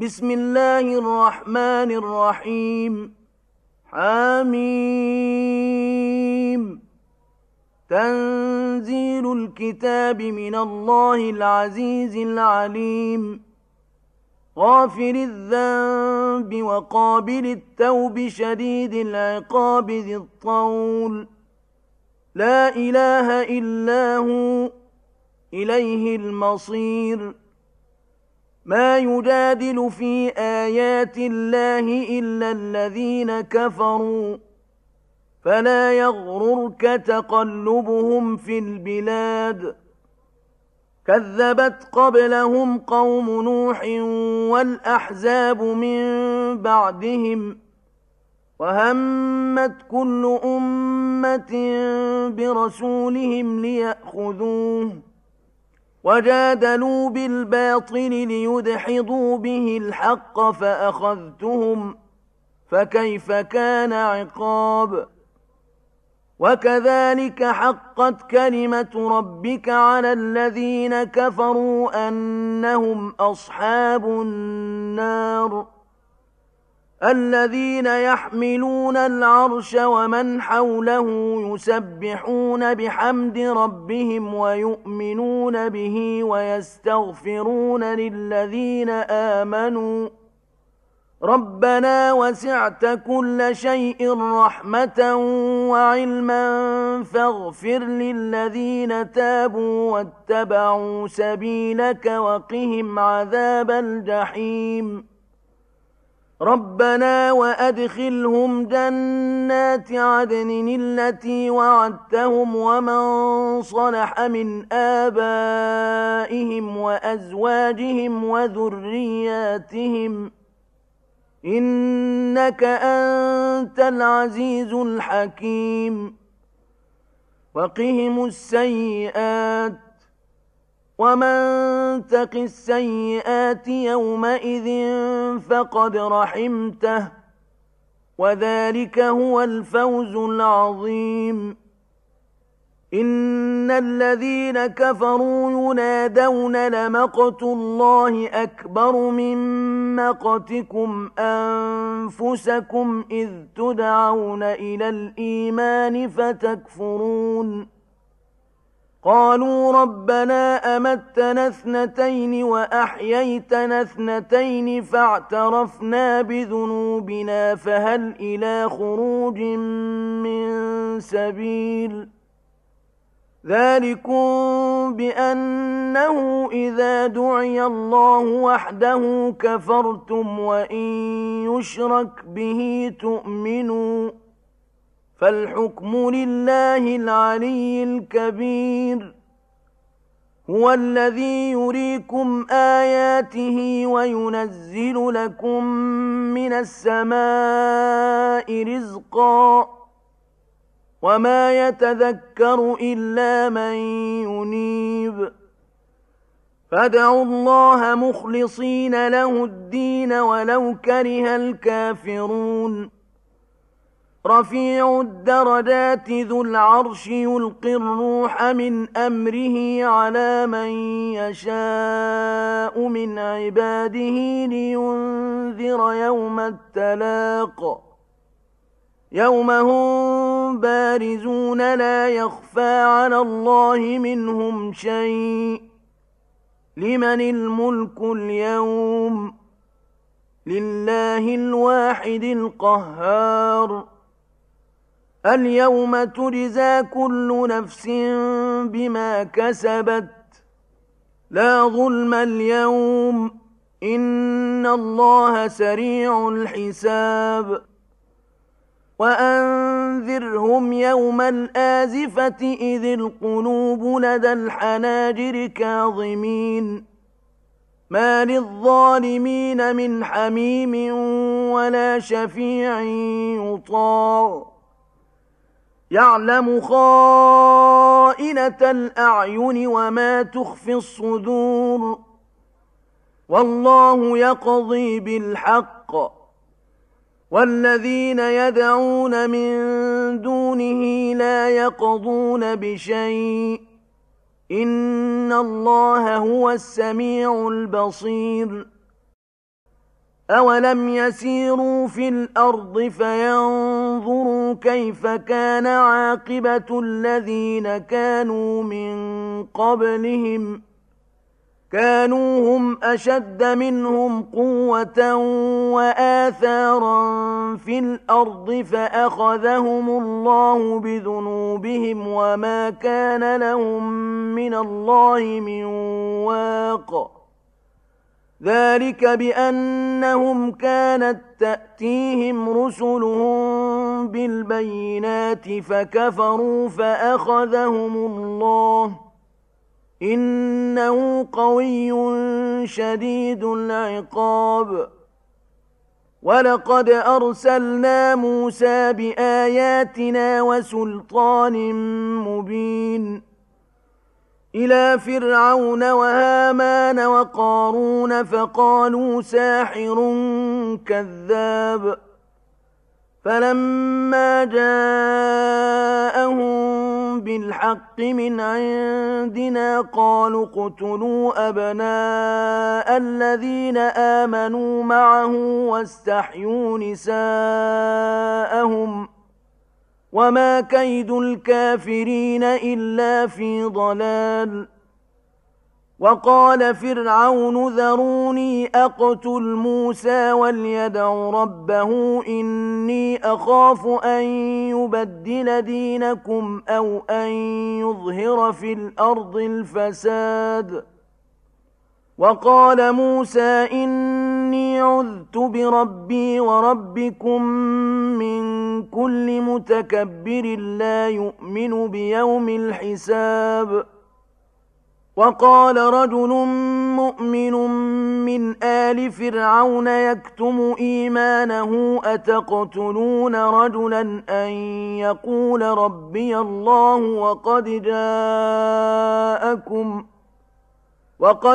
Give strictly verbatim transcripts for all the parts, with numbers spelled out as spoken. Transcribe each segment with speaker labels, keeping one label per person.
Speaker 1: بسم الله الرحمن الرحيم. حميم. تنزيل الكتاب من الله العزيز العليم. غافر الذنب وقابل التوب شديد العقاب ذي الطول. لا إله إلا هو إليه المصير. ما يجادل في آيات الله إلا الذين كفروا فلا يغررك تقلبهم في البلاد. كذبت قبلهم قوم نوح والأحزاب من بعدهم وهمت كل أمة برسولهم ليأخذوه وجادلوا بالباطل ليدحضوا به الحق فأخذتهم فكيف كان عقاب. وكذلك حقت كلمة ربك على الذين كفروا أنهم أصحاب النار. الذين يحملون العرش ومن حوله يسبحون بحمد ربهم ويؤمنون به ويستغفرون للذين آمنوا ربنا وسعت كل شيء رحمة وعلما فاغفر للذين تابوا واتبعوا سبيلك وقهم عذاب الجحيم. ربنا وأدخلهم جنات عدن التي وعدتهم ومن صلح من آبائهم وأزواجهم وذرياتهم إنك أنت العزيز الحكيم. وقهم السيئات ومن تق السيئات يومئذ فقد رحمته وذلك هو الفوز العظيم. إن الذين كفروا ينادون لمقت الله أكبر من مقتكم أنفسكم إذ تدعون إلى الإيمان فتكفرون. قالوا ربنا أمتنا اثنتين وأحييتنا اثنتين فاعترفنا بذنوبنا فهل إلى خروج من سبيل. ذلكم بأنه إذا دعي الله وحده كفرتم وإن يشرك به تؤمنوا فالحكم لله العلي الكبير. هو الذي يريكم آياته وينزل لكم من السماء رزقا وما يتذكر إلا من ينيب. فادعوا الله مخلصين له الدين ولو كره الكافرون. رفيع الدرجات ذو العرش يلقي الروح من أمره على من يشاء من عباده لينذر يوم التلاق. يوم هم بارزون لا يخفى على الله منهم شيء. لمن الملك اليوم؟ لله الواحد القهار. اليوم تجزى كل نفس بما كسبت لا ظلم اليوم إن الله سريع الحساب. وأنذرهم يوم الآزفة إذ القلوب لدى الحناجر كاظمين ما للظالمين من حميم ولا شفيع يطاع. يعلم خائنة الأعين وما تخفي الصدور والله يقضي بالحق والذين يدعون من دونه لا يقضون بشيء إن الله هو السميع البصير. أولم يسيروا في الأرض فينظروا كيف كان عاقبة الذين كانوا من قبلهم كانوا هم أشد منهم قوة وآثارا في الأرض فأخذهم الله بذنوبهم وما كان لهم من الله من واق ذلك بأنهم كانت تأتيهم رسلهم بالبينات فكفروا فأخذهم الله إنه قوي شديد العقاب ولقد أرسلنا موسى بآياتنا وسلطان مبين إلى فرعون وهامان وقارون فقالوا ساحر كذاب فلما جاءهم بالحق من عندنا قالوا اقتلوا أبناء الذين آمنوا معه واستحيوا نساءهم وما كيد الكافرين إلا في ضلال وقال فرعون ذروني أقتل موسى وليدع ربه إني أخاف أن يبدل دينكم أو أن يظهر في الأرض الفساد وقال موسى إني عذت بربي وربكم من كل متكبر لا يؤمن بيوم الحساب وقال رجل مؤمن من آل فرعون يكتم إيمانه أتقتلون رجلا أن يقول ربي الله وقد جاءكم وقد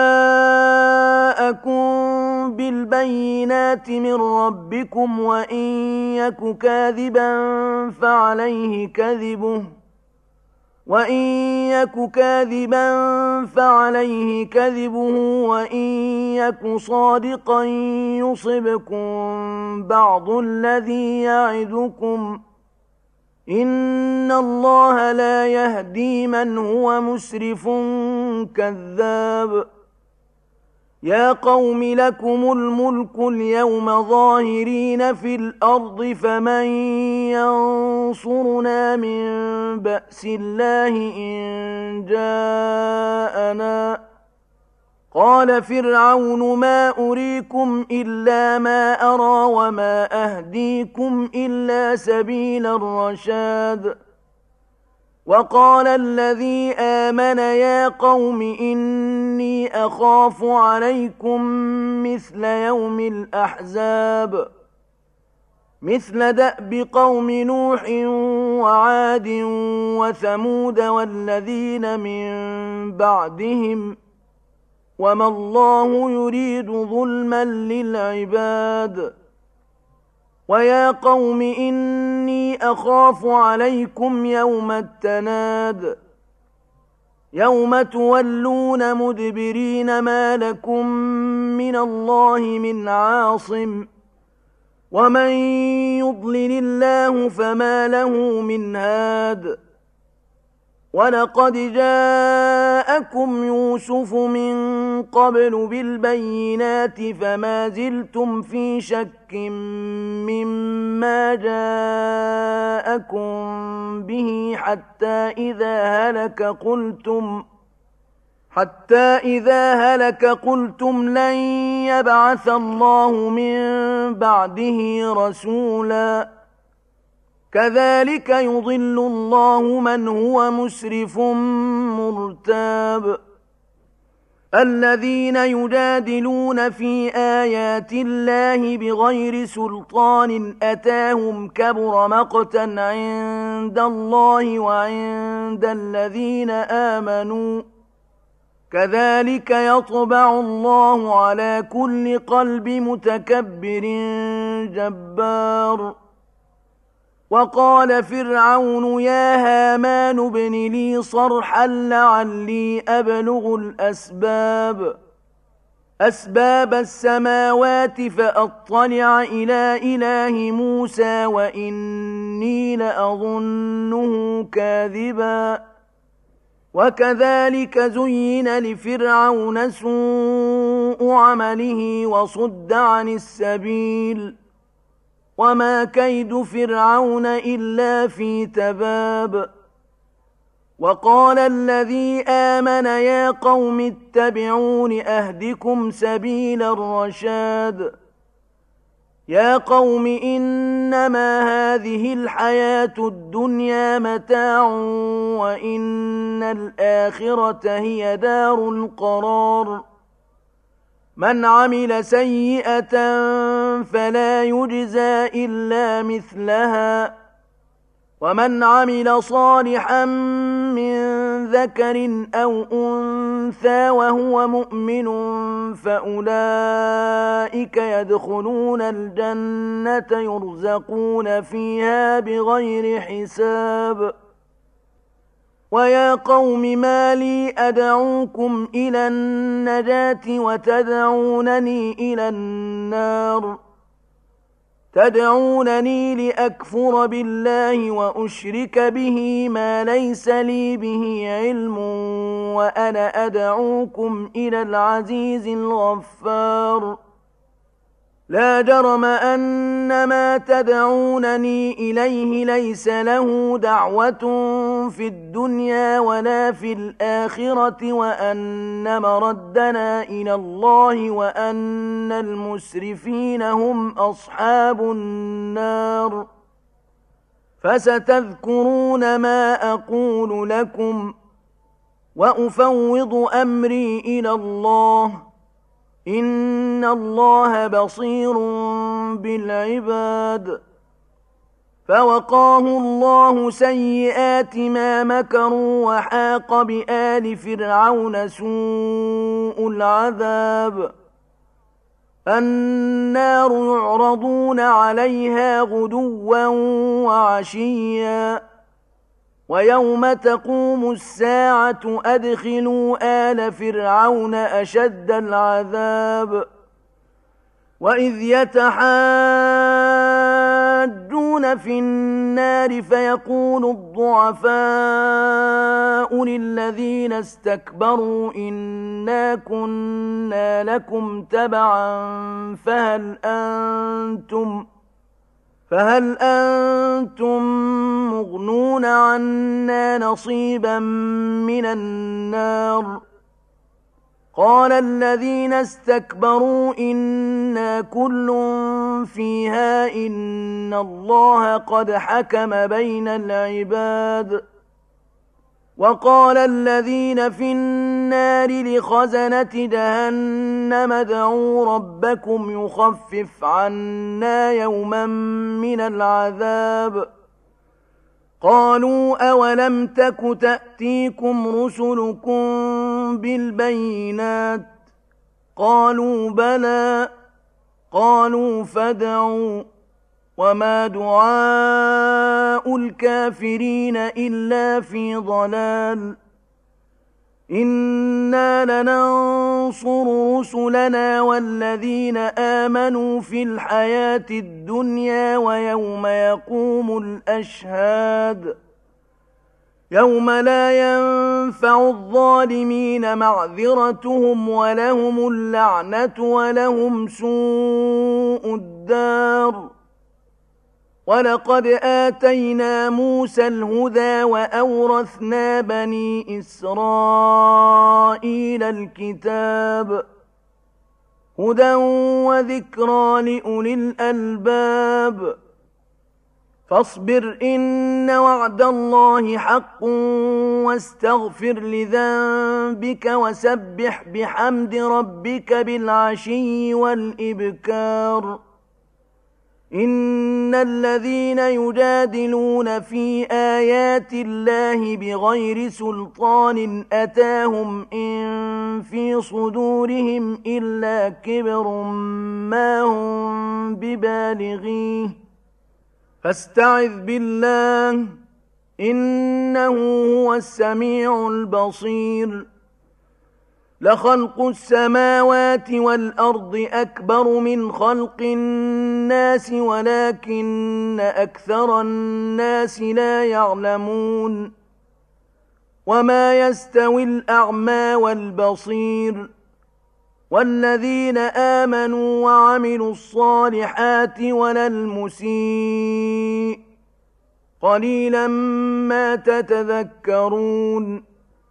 Speaker 1: جاءكم بالبينات من ربكم وإن يك كاذبا فعليه كذبه وإن يك كاذبا فعليه كذبه وإن يك صادقا يصبكم بعض الذي يعدكم إن الله لا يهدي من هو مسرف كذاب يا قوم لكم الملك اليوم ظاهرين في الأرض فمن ينصرنا من بأس الله إن جاءنا قال فرعون ما أريكم إلا ما أرى وما أهديكم إلا سبيل الرشاد وقال الذي آمن يا قوم إني أخاف عليكم مثل يوم الأحزاب مثل دأب قوم نوح وعاد وثمود والذين من بعدهم وما الله يريد ظلما للعباد ويا قوم إني أخاف عليكم يوم التناد يوم تولون مدبرين ما لكم من الله من عاصم ومن يضلل الله فما له من هاد ولقد جاءكم يوسف من قبل بالبينات فما زلتم في شك مما جاءكم به حتى إذا هلك قلتم حتى إذا هلك قلتم لن يبعث الله من بعده رسولا كذلك يضل الله من هو مسرف مرتاب الذين يجادلون في آيات الله بغير سلطان أتاهم كبر مقتا عند الله وعند الذين آمنوا كذلك يطبع الله على كل قلب متكبر جبار وقال فرعون يا هامان ابن لي صرحا لعلي أبلغ الأسباب أسباب السماوات فأطلع إلى إله موسى وإني لأظنه كاذبا وكذلك زين لفرعون سوء عمله وصد عن السبيل وما كيد فرعون إلا في تباب وقال الذي آمن يا قوم اتبعون أهدكم سبيل الرشاد يا قوم إنما هذه الحياة الدنيا متاع وإن الآخرة هي دار القرار من عمل سيئة فلا يجزى إلا مثلها ومن عمل صالحا من ذكر أو أنثى وهو مؤمن فأولئك يدخلون الجنة يرزقون فيها بغير حساب ويا قوم ما لي أدعوكم إلى النجاة وتدعونني إلى النار تدعونني لأكفر بالله وأشرك به ما ليس لي به علم وأنا أدعوكم إلى العزيز الغفار لا جرم أن ما تدعونني إليه ليس له دعوة في الدنيا ولا في الآخرة وأن مردنا إلى الله وأن المسرفين هم أصحاب النار فستذكرون ما أقول لكم وأفوض أمري إلى الله إن الله بصير بالعباد فوقاه الله سيئات ما مكروا وحاق بآل فرعون سوء العذاب النار يعرضون عليها غدوا وعشيا ويوم تقوم الساعة أدخلوا آل فرعون أشد العذاب وإذ يتحاجون في النار فيقول الضعفاء للذين استكبروا إنا كنا لكم تبعا فهل أنتم فهل أنتم مغنون عنا نصيبا من النار قال الذين استكبروا إنا كل فيها إن الله قد حكم بين العباد وقال الذين في النار لخزنة جهنم ادعوا ربكم يخفف عنا يوما من العذاب قالوا أولم تك تأتيكم رسلكم بالبينات قالوا بلى قالوا فادعوا وما دعاء الكافرين إلا في ضلال إنا لننصر رسلنا والذين آمنوا في الحياة الدنيا ويوم يقوم الأشهاد يوم لا ينفع الظالمين معذرتهم ولهم اللعنة ولهم سوء الدار ولقد آتينا موسى الهدى وأورثنا بني إسرائيل الكتاب هدى وذكرى لأولي الألباب فاصبر إن وعد الله حق واستغفر لذنبك وسبح بحمد ربك بالعشي والإبكار إن الذين يجادلون في آيات الله بغير سلطان أتاهم إن في صدورهم إلا كبر ما هم ببالغيه فاستعذ بالله إنه هو السميع البصير لخلق السماوات والأرض أكبر من خلق الناس ولكن أكثر الناس لا يعلمون وما يستوي الأعمى والبصير والذين آمنوا وعملوا الصالحات ولا المسيء قليلا ما تتذكرون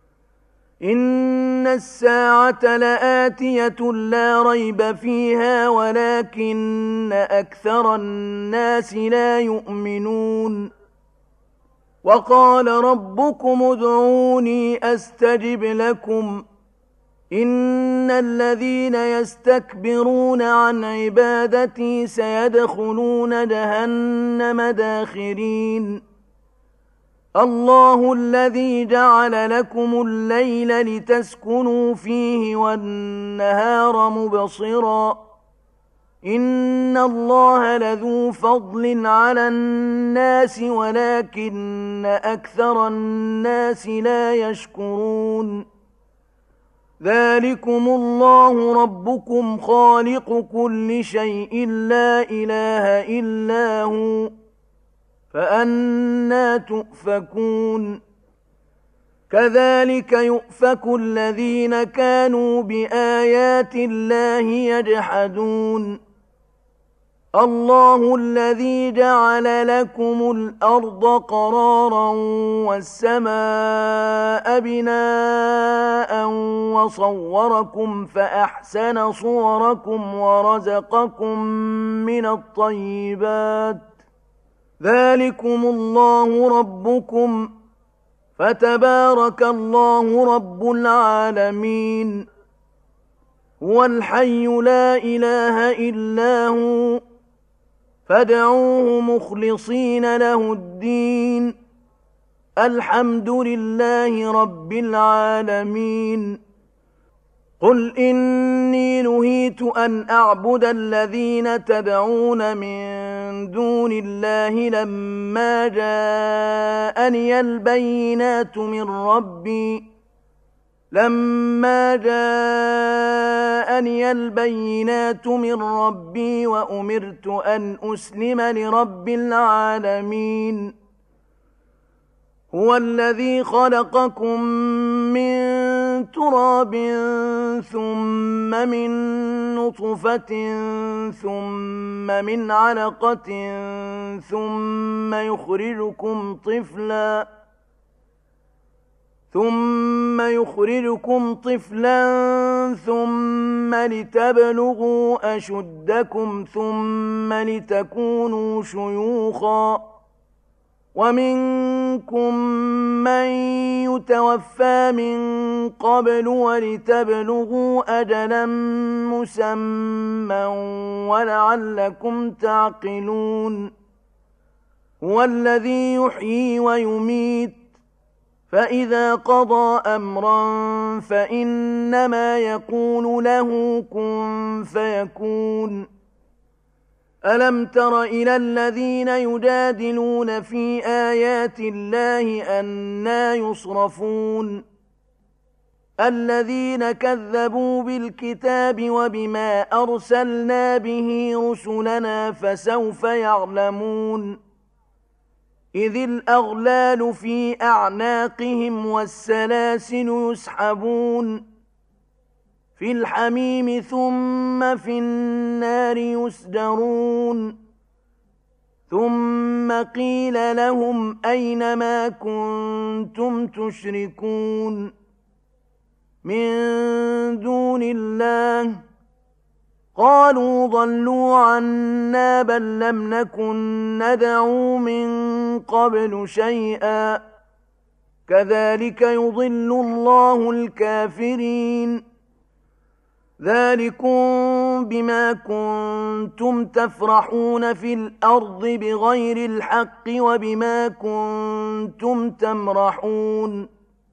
Speaker 1: إن الساعة لآتية لا ريب فيها ولكن أكثر الناس لا يؤمنون وقال ربكم ادعوني أستجب لكم إن الذين يستكبرون عن عبادتي سيدخلون جهنم داخرين الله الذي جعل لكم الليل لتسكنوا فيه والنهار مبصرا إن الله لذو فضل على الناس ولكن أكثر الناس لا يشكرون ذلكم الله ربكم خالق كل شيء لا إله إلا هو فأنى تؤفكون كذلك يؤفك الذين كانوا بآيات الله يجحدون الله الذي جعل لكم الأرض قرارا والسماء بناء وصوركم فأحسن صوركم ورزقكم من الطيبات ذلكم الله ربكم فتبارك الله رب العالمين هو الحي لا إله إلا هو فادعوه مخلصين له الدين الحمد لله رب العالمين قل إني نهيت أن أعبد الذين تدعون من دون الله لما جاءني البينات من ربي لما جاءني البينات من ربي وأمرت أن أسلم لرب العالمين هو الذي خلقكم من تراب ثم من نطفة ثم من علقة ثم يخرجكم طفلاً ثم يخرجكم طفلا ثم لتبلغوا أشدكم ثم لتكونوا شيوخا ومنكم من يتوفى من قبل ولتبلغوا أجلا مسمى ولعلكم تعقلون هو الذي يحيي ويميت فإذا قضى أمرا فإنما يقول له كن فيكون ألم تر إلى الذين يجادلون في آيات الله أنى يصرفون الذين كذبوا بالكتاب وبما أرسلنا به رسلنا فسوف يعلمون إذ الأغلال في أعناقهم والسلاسل يسحبون في الحميم ثم في النار يسجرون ثم قيل لهم أين ما كنتم تشركون من دون الله قالوا ضلوا عنا بل لم نكن ندعو من قبل شيئا كذلك يضل الله الكافرين ذلكم بما كنتم تفرحون في الأرض بغير الحق وبما كنتم تمرحون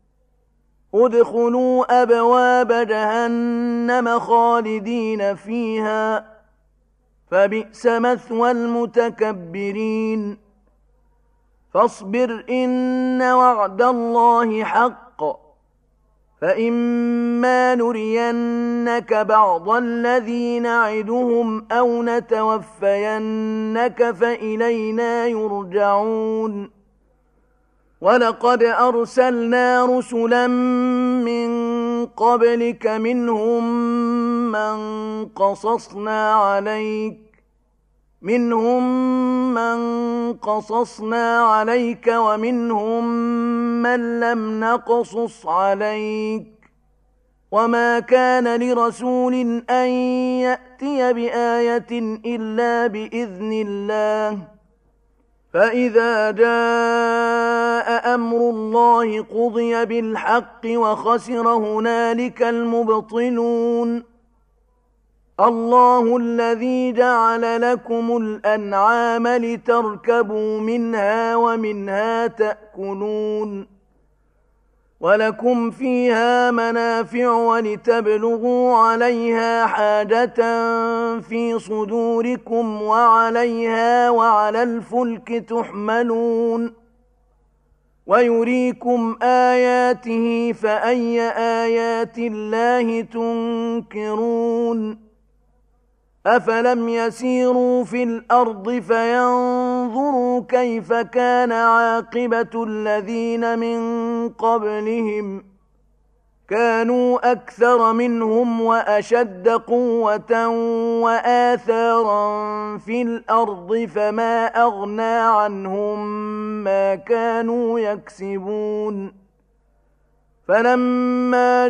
Speaker 1: ادخلوا أبواب جهنم خالدين فيها فبئس مثوى المتكبرين فاصبر إن وعد الله حق فإما نرينك بعض الذي نعدهم أو نتوفينك فإلينا يرجعون ولقد أرسلنا رسلا من قبلك منهم من قصصنا عليك منهم من قصصنا عليك ومنهم من لم نقصص عليك وما كان لرسول أن يأتي بآية إلا بإذن الله فإذا جاء أمر الله قضي بالحق وخسر هنالك المبطلون الله الذي جعل لكم الأنعام لتركبوا منها ومنها تأكلون ولكم فيها منافع ولتبلغوا عليها حاجة في صدوركم وعليها وعلى الفلك تحملون ويريكم آياته فأي آيات الله تنكرون أفلم يسيروا في الأرض فينظروا كيف كان عاقبة الذين من قبلهم كانوا أكثر منهم وأشد قوة وآثارا في الأرض فما أغنى عنهم ما كانوا يكسبون فلما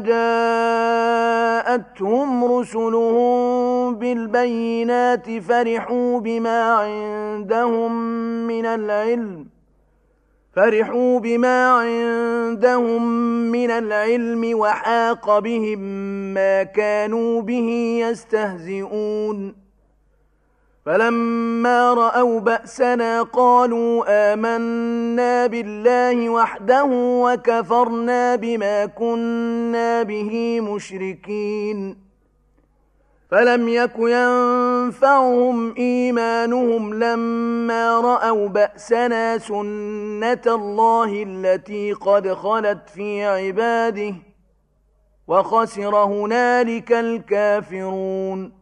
Speaker 1: جاءتهم رسلهم بالبينات فرحوا بما عندهم من العلم فرحوا بما عندهم من العلم وحاق بهم ما كانوا به يستهزئون فلما رأوا بأسنا قالوا آمنا بالله وحده وكفرنا بما كنا به مشركين فلم يك ينفعهم إيمانهم لما رأوا بأسنا سنة الله التي قد خلت في عباده وخسر هنالك الكافرون